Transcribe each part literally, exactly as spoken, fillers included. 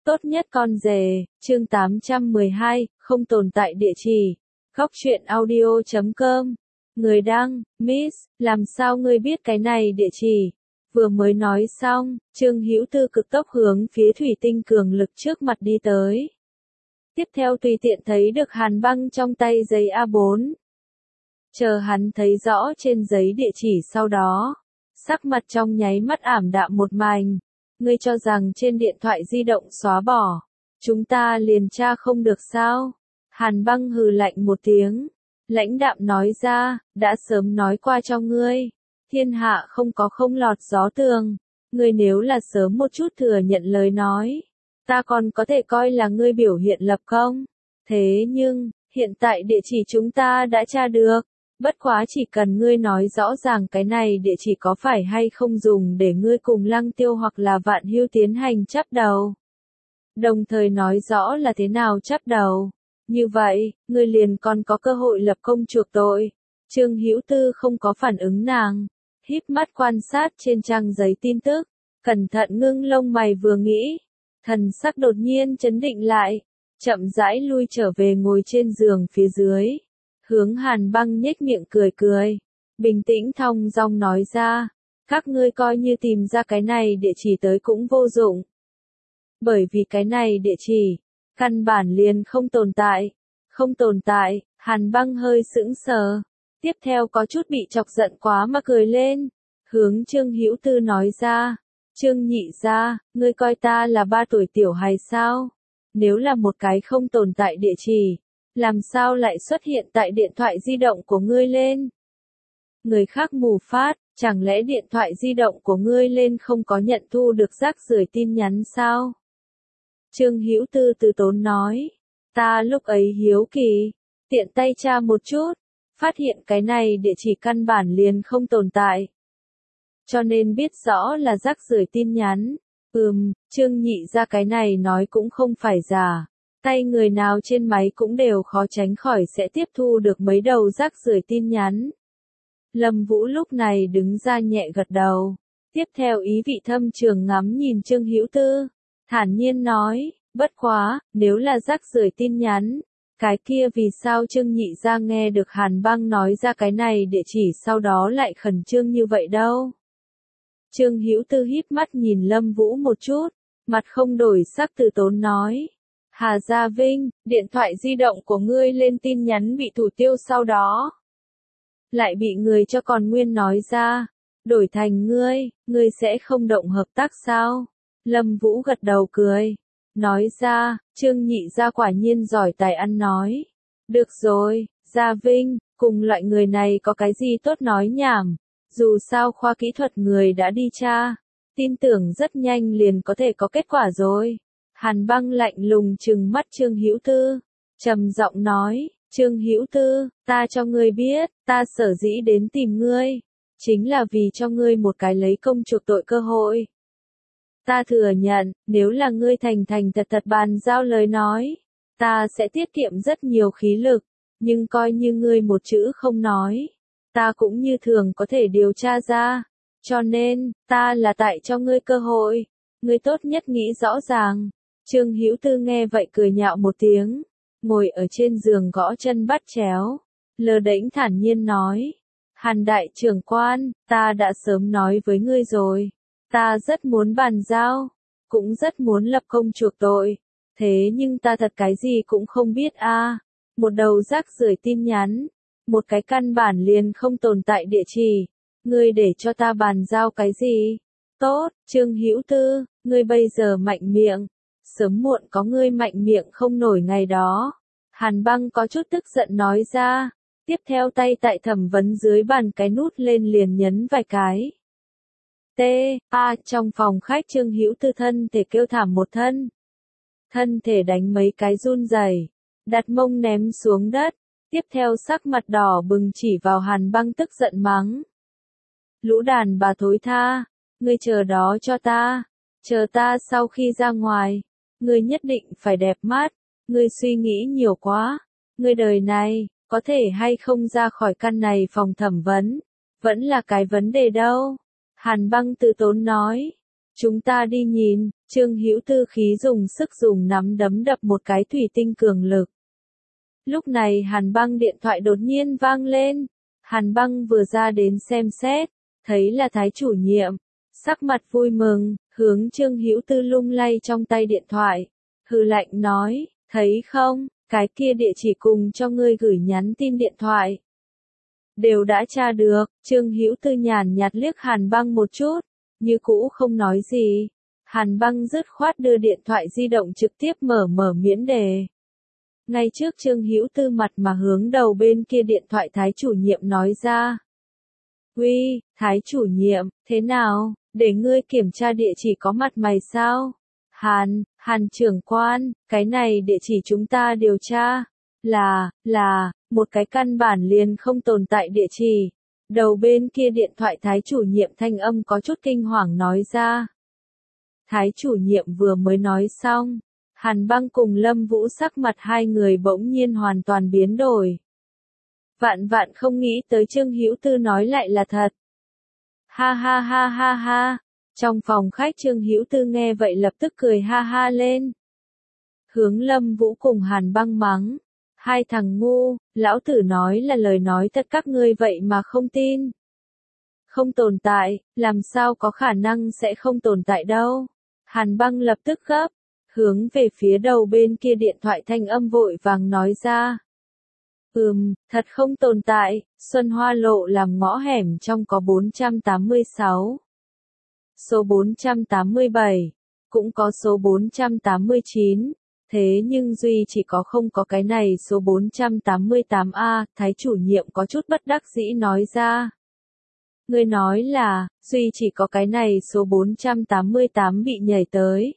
Tốt nhất con rể, chương tám trăm mười hai, không tồn tại địa chỉ. Góc truyện audio chấm com. Người đăng, Miss, làm sao ngươi biết cái này địa chỉ? Vừa mới nói xong, Trương Hữu Tư cực tốc hướng phía thủy tinh cường lực trước mặt đi tới. Tiếp theo tùy tiện thấy được Hàn Băng trong tay giấy A bốn. Chờ hắn thấy rõ trên giấy địa chỉ sau đó, sắc mặt trong nháy mắt ảm đạm một mảnh. Ngươi cho rằng trên điện thoại di động xóa bỏ, chúng ta liền tra không được sao? Hàn Băng hừ lạnh một tiếng, lãnh đạm nói ra, đã sớm nói qua cho ngươi, thiên hạ không có không lọt gió tường, ngươi nếu là sớm một chút thừa nhận lời nói, ta còn có thể coi là ngươi biểu hiện lập công. Thế nhưng, hiện tại địa chỉ chúng ta đã tra được. Bất quá chỉ cần ngươi nói rõ ràng cái này địa chỉ có phải hay không dùng để ngươi cùng Lăng Tiêu hoặc là Vạn Hưu tiến hành chắp đầu. Đồng thời nói rõ là thế nào chắp đầu. Như vậy, ngươi liền còn có cơ hội lập công chuộc tội. Trương Hữu Tư không có phản ứng nàng. Híp mắt quan sát trên trang giấy tin tức. Cẩn thận ngưng lông mày vừa nghĩ. Thần sắc đột nhiên chấn định lại. Chậm rãi lui trở về ngồi trên giường phía dưới. Hướng Hàn Băng nhếch miệng cười cười, bình tĩnh thong dong nói ra, các ngươi coi như tìm ra cái này địa chỉ tới cũng vô dụng. Bởi vì cái này địa chỉ, căn bản liền không tồn tại, không tồn tại, Hàn Băng hơi sững sờ, tiếp theo có chút bị chọc giận quá mà cười lên, hướng Trương Hữu Tư nói ra, Trương nhị gia, ngươi coi ta là ba tuổi tiểu hài sao, nếu là một cái không tồn tại địa chỉ. Làm sao lại xuất hiện tại điện thoại di động của ngươi lên? Người khác mù phát, chẳng lẽ điện thoại di động của ngươi lên không có nhận thu được rác rưởi tin nhắn sao? Trương Hữu Tư từ tốn nói, ta lúc ấy hiếu kỳ, tiện tay tra một chút, phát hiện cái này địa chỉ căn bản liền không tồn tại. Cho nên biết rõ là rác rưởi tin nhắn, ừm, Trương nhị ra cái này nói cũng không phải giả. Tay người nào trên máy cũng đều khó tránh khỏi sẽ tiếp thu được mấy đầu rác rưởi tin nhắn. Lâm Vũ lúc này đứng ra nhẹ gật đầu. Tiếp theo ý vị thâm trường ngắm nhìn Trương Hữu Tư. Thản nhiên nói, bất quá, nếu là rác rưởi tin nhắn. Cái kia vì sao Trương nhị ra nghe được Hàn Băng nói ra cái này địa chỉ sau đó lại khẩn trương như vậy đâu. Trương Hữu Tư híp mắt nhìn Lâm Vũ một chút. Mặt không đổi sắc từ tốn nói. Hà Gia Vinh, điện thoại di động của ngươi lên tin nhắn bị thủ tiêu sau đó. Lại bị người cho còn nguyên nói ra. Đổi thành ngươi, ngươi sẽ không động hợp tác sao? Lâm Vũ gật đầu cười. Nói ra, Trương nhị gia quả nhiên giỏi tài ăn nói. Được rồi, Gia Vinh, cùng loại người này có cái gì tốt nói nhảm. Dù sao khoa kỹ thuật người đã đi tra. Tin tưởng rất nhanh liền có thể có kết quả rồi. Hàn Băng lạnh lùng trừng mắt Trương Hữu Tư, trầm giọng nói, Trương Hữu Tư, ta cho ngươi biết, ta sở dĩ đến tìm ngươi, chính là vì cho ngươi một cái lấy công chuộc tội cơ hội. Ta thừa nhận, nếu là ngươi thành thành thật thật bàn giao lời nói, ta sẽ tiết kiệm rất nhiều khí lực, nhưng coi như ngươi một chữ không nói, ta cũng như thường có thể điều tra ra, cho nên, ta là tại cho ngươi cơ hội, ngươi tốt nhất nghĩ rõ ràng. Trương Hữu Tư nghe vậy cười nhạo một tiếng, ngồi ở trên giường gõ chân bắt chéo, lơ đễnh thản nhiên nói, Hàn đại trưởng quan, ta đã sớm nói với ngươi rồi, ta rất muốn bàn giao, cũng rất muốn lập công chuộc tội, thế nhưng ta thật cái gì cũng không biết a, một đầu rác rưởi tin nhắn, một cái căn bản liền không tồn tại địa chỉ, ngươi để cho ta bàn giao cái gì? Tốt, Trương Hữu Tư, ngươi bây giờ mạnh miệng. Sớm muộn có ngươi mạnh miệng không nổi ngày đó. Hàn Băng có chút tức giận nói ra. Tiếp theo tay tại thẩm vấn dưới bàn cái nút lên liền nhấn vài cái. T, A trong phòng khách Trương Hữu Tư thân thể kêu thảm một thân. Thân thể đánh mấy cái run rẩy, đặt mông ném xuống đất. Tiếp theo sắc mặt đỏ bừng chỉ vào Hàn Băng tức giận mắng. Lũ đàn bà thối tha, ngươi chờ đó cho ta. Chờ ta sau khi ra ngoài. Ngươi nhất định phải đẹp mắt, ngươi suy nghĩ nhiều quá, ngươi đời này, có thể hay không ra khỏi căn này phòng thẩm vấn, vẫn là cái vấn đề đâu. Hàn Băng từ tốn nói, Chúng ta đi nhìn, Trương Hữu Tư khí dùng sức dùng nắm đấm đập một cái thủy tinh cường lực. Lúc này Hàn Băng điện thoại đột nhiên vang lên. Hàn Băng vừa ra đến xem xét, thấy là Thái chủ nhiệm, sắc mặt vui mừng, hướng Trương Hữu Tư lung lay trong tay điện thoại, hừ lạnh nói, thấy không, cái kia địa chỉ cùng cho ngươi gửi nhắn tin điện thoại. Đều đã tra được, Trương Hữu Tư nhàn nhạt liếc Hàn Băng một chút, như cũ không nói gì. Hàn Băng dứt khoát đưa điện thoại di động trực tiếp mở mở miễn đề. Ngay trước Trương Hữu Tư mặt mà hướng đầu bên kia điện thoại Thái chủ nhiệm nói ra. Uy, Thái chủ nhiệm, thế nào, để ngươi kiểm tra địa chỉ có mặt mày sao? Hàn, Hàn trưởng quan, cái này địa chỉ chúng ta điều tra, là, là, một cái căn bản liền không tồn tại địa chỉ. Đầu bên kia điện thoại Thái chủ nhiệm thanh âm có chút kinh hoàng nói ra. Thái chủ nhiệm vừa mới nói xong, Hàn Băng cùng Lâm Vũ sắc mặt hai người bỗng nhiên hoàn toàn biến đổi. Vạn vạn không nghĩ tới Trương Hữu Tư nói lại là thật. Ha ha ha ha ha, trong phòng khách Trương Hữu Tư nghe vậy lập tức cười ha ha lên. Hướng Lâm Vũ cùng Hàn Băng mắng. Hai thằng ngu, lão tử nói là lời nói thật các ngươi vậy mà không tin. Không tồn tại, làm sao có khả năng sẽ không tồn tại đâu. Hàn Băng lập tức gấp, hướng về phía đầu bên kia điện thoại thanh âm vội vàng nói ra. Ừm, thật không tồn tại, Xuân Hoa Lộ làm ngõ hẻm trong có bốn trăm tám mươi sáu. Số bốn trăm tám mươi bảy, cũng có số bốn trăm tám mươi chín. Thế nhưng Duy chỉ có không có cái này số bốn trăm tám mươi tám A, Thái chủ nhiệm có chút bất đắc dĩ nói ra. Người nói là, Duy chỉ có cái này số bốn trăm tám mươi tám bị nhảy tới.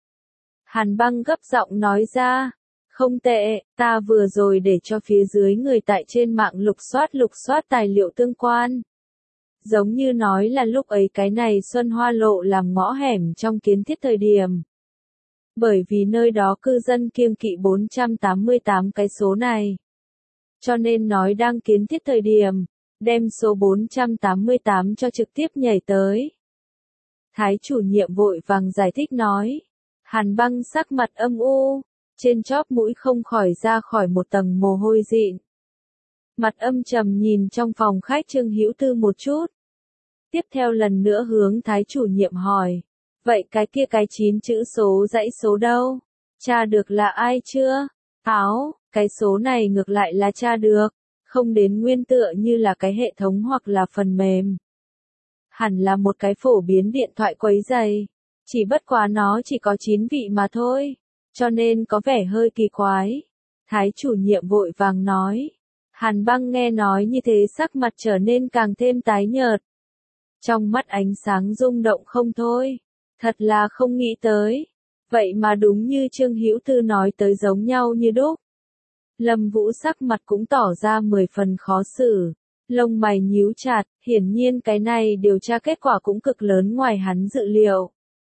Hàn Băng gấp giọng nói ra, không tệ, ta vừa rồi để cho phía dưới người tại trên mạng lục soát lục soát tài liệu tương quan. Giống như nói là lúc ấy cái này Xuân Hoa Lộ làm ngõ hẻm trong kiến thiết thời điểm. Bởi vì nơi đó cư dân kiêng kỵ bốn trăm tám mươi tám cái số này. Cho nên nói đang kiến thiết thời điểm, đem số bốn trăm tám mươi tám cho trực tiếp nhảy tới. Thái chủ nhiệm vội vàng giải thích nói. Hàn Băng sắc mặt âm u, trên chóp mũi không khỏi ra khỏi một tầng mồ hôi dịn. Mặt âm trầm nhìn trong phòng khách Trương Hữu Tư một chút. Tiếp theo lần nữa hướng Thái chủ nhiệm hỏi. Vậy cái kia cái chín chữ số dãy số đâu? Tra được là ai chưa? Áo, cái số này ngược lại là tra được, không đến nguyên tựa như là cái hệ thống hoặc là phần mềm. Hẳn là một cái phổ biến điện thoại quấy rầy, chỉ bất quá nó chỉ có chín vị mà thôi, cho nên có vẻ hơi kỳ quái. Thái chủ nhiệm vội vàng nói. Hàn Băng nghe nói như thế sắc mặt trở nên càng thêm tái nhợt. Trong mắt ánh sáng rung động không thôi. Thật là không nghĩ tới. Vậy mà đúng như Trương Hữu Tư nói tới giống nhau như đúc. Lâm Vũ sắc mặt cũng tỏ ra mười phần khó xử. Lông mày nhíu chặt, hiển nhiên cái này điều tra kết quả cũng cực lớn ngoài hắn dự liệu.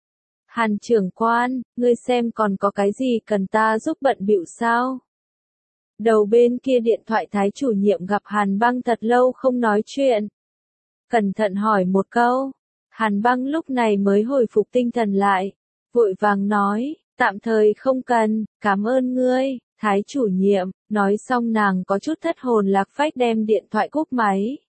Hàn trưởng quan, ngươi xem còn có cái gì cần ta giúp bận bịu sao? Đầu bên kia điện thoại Thái chủ nhiệm gặp Hàn Băng thật lâu không nói chuyện. Cẩn thận hỏi một câu. Hàn Băng lúc này mới hồi phục tinh thần lại, vội vàng nói, tạm thời không cần, cảm ơn ngươi, Thái chủ nhiệm. Nói xong nàng có chút thất hồn lạc phách đem điện thoại cúp máy.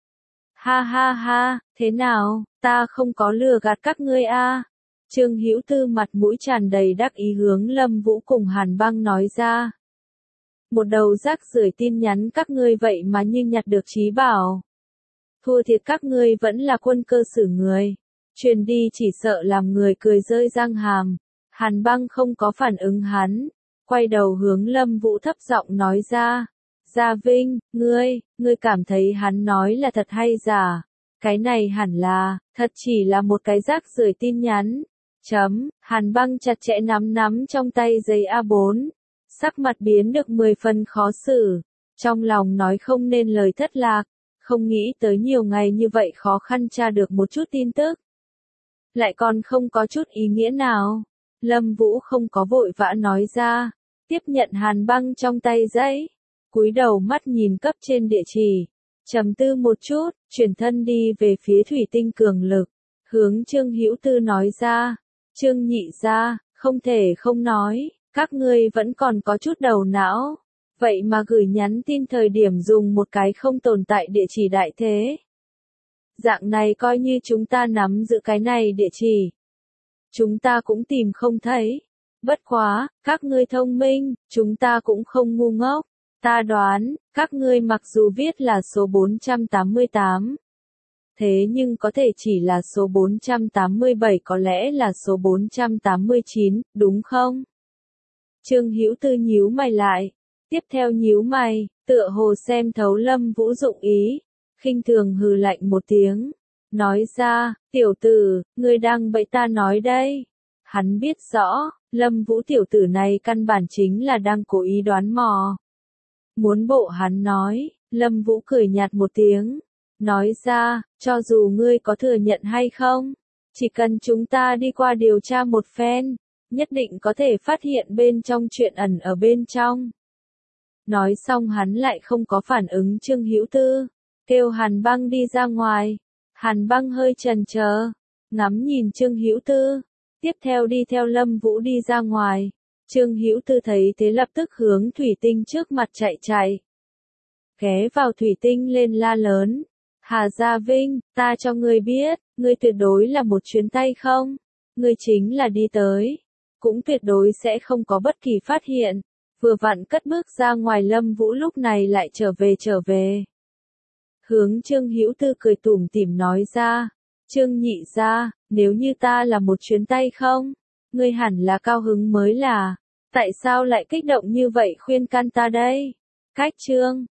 Ha ha ha, thế nào, ta không có lừa gạt các ngươi a? Trương Hữu Tư mặt mũi tràn đầy đắc ý hướng Lâm Vũ cùng Hàn Băng nói ra. Một đầu rác rưởi tin nhắn các ngươi vậy mà nhưng nhặt được trí bảo. Thua thiệt các ngươi vẫn là quân cơ sử người. Truyền đi chỉ sợ làm người cười rơi răng hàm. Hàn Băng không có phản ứng hắn. Quay đầu hướng Lâm Vũ thấp giọng nói ra. Gia Vinh, ngươi, ngươi cảm thấy hắn nói là thật hay giả? Cái này hẳn là, thật chỉ là một cái rác rưởi tin nhắn. Chấm, Hàn Băng chặt chẽ nắm nắm trong tay giấy A bốn. Sắc mặt biến được mười phần khó xử. Trong lòng nói không nên lời thất lạc. Không nghĩ tới nhiều ngày như vậy khó khăn tra được một chút tin tức. Lại còn không có chút ý nghĩa nào. Lâm Vũ không có vội vã nói ra. Tiếp nhận Hàn Băng trong tay giấy. Cúi đầu mắt nhìn cấp trên địa chỉ. Trầm tư một chút, chuyển thân đi về phía thủy tinh cường lực. Hướng Trương Hữu Tư nói ra. Trương nhị gia, không thể không nói, các ngươi vẫn còn có chút đầu não. Vậy mà gửi nhắn tin thời điểm dùng một cái không tồn tại địa chỉ đại thế. Dạng này coi như chúng ta nắm giữ cái này địa chỉ. Chúng ta cũng tìm không thấy. Bất quá, các ngươi thông minh, chúng ta cũng không ngu ngốc. Ta đoán, các ngươi mặc dù viết là số bốn trăm tám mươi tám. Thế nhưng có thể chỉ là số bốn trăm tám mươi bảy, có lẽ là số bốn trăm tám mươi chín, đúng không? Trương Hữu Tư nhíu mày lại. Tiếp theo nhíu mày, tựa hồ xem thấu Lâm Vũ dụng ý. Khinh thường hừ lạnh một tiếng. Nói ra, tiểu tử, ngươi đang bậy ta nói đây. Hắn biết rõ, Lâm Vũ tiểu tử này căn bản chính là đang cố ý đoán mò. Muốn bộ hắn nói, Lâm Vũ cười nhạt một tiếng. Nói ra, cho dù ngươi có thừa nhận hay không, chỉ cần chúng ta đi qua điều tra một phen, nhất định có thể phát hiện bên trong chuyện ẩn ở bên trong. Nói xong hắn lại không có phản ứng Trương Hữu Tư, kêu Hàn Băng đi ra ngoài. Hàn Băng hơi chần chờ, ngắm nhìn Trương Hữu Tư, tiếp theo đi theo Lâm Vũ đi ra ngoài. Trương Hữu Tư thấy thế lập tức hướng thủy tinh trước mặt chạy chạy. Ghé vào thủy tinh lên la lớn. Hà Gia Vinh, ta cho ngươi biết, ngươi tuyệt đối là một chuyến tay không. Ngươi chính là đi tới, cũng tuyệt đối sẽ không có bất kỳ phát hiện. Vừa vặn cất bước ra ngoài Lâm Vũ lúc này lại trở về trở về. Hướng Trương Hữu Tư cười tủm tỉm nói ra. Trương nhị gia, nếu như ta là một chuyến tay không, ngươi hẳn là cao hứng mới là. Tại sao lại kích động như vậy khuyên can ta đây? Cách Trương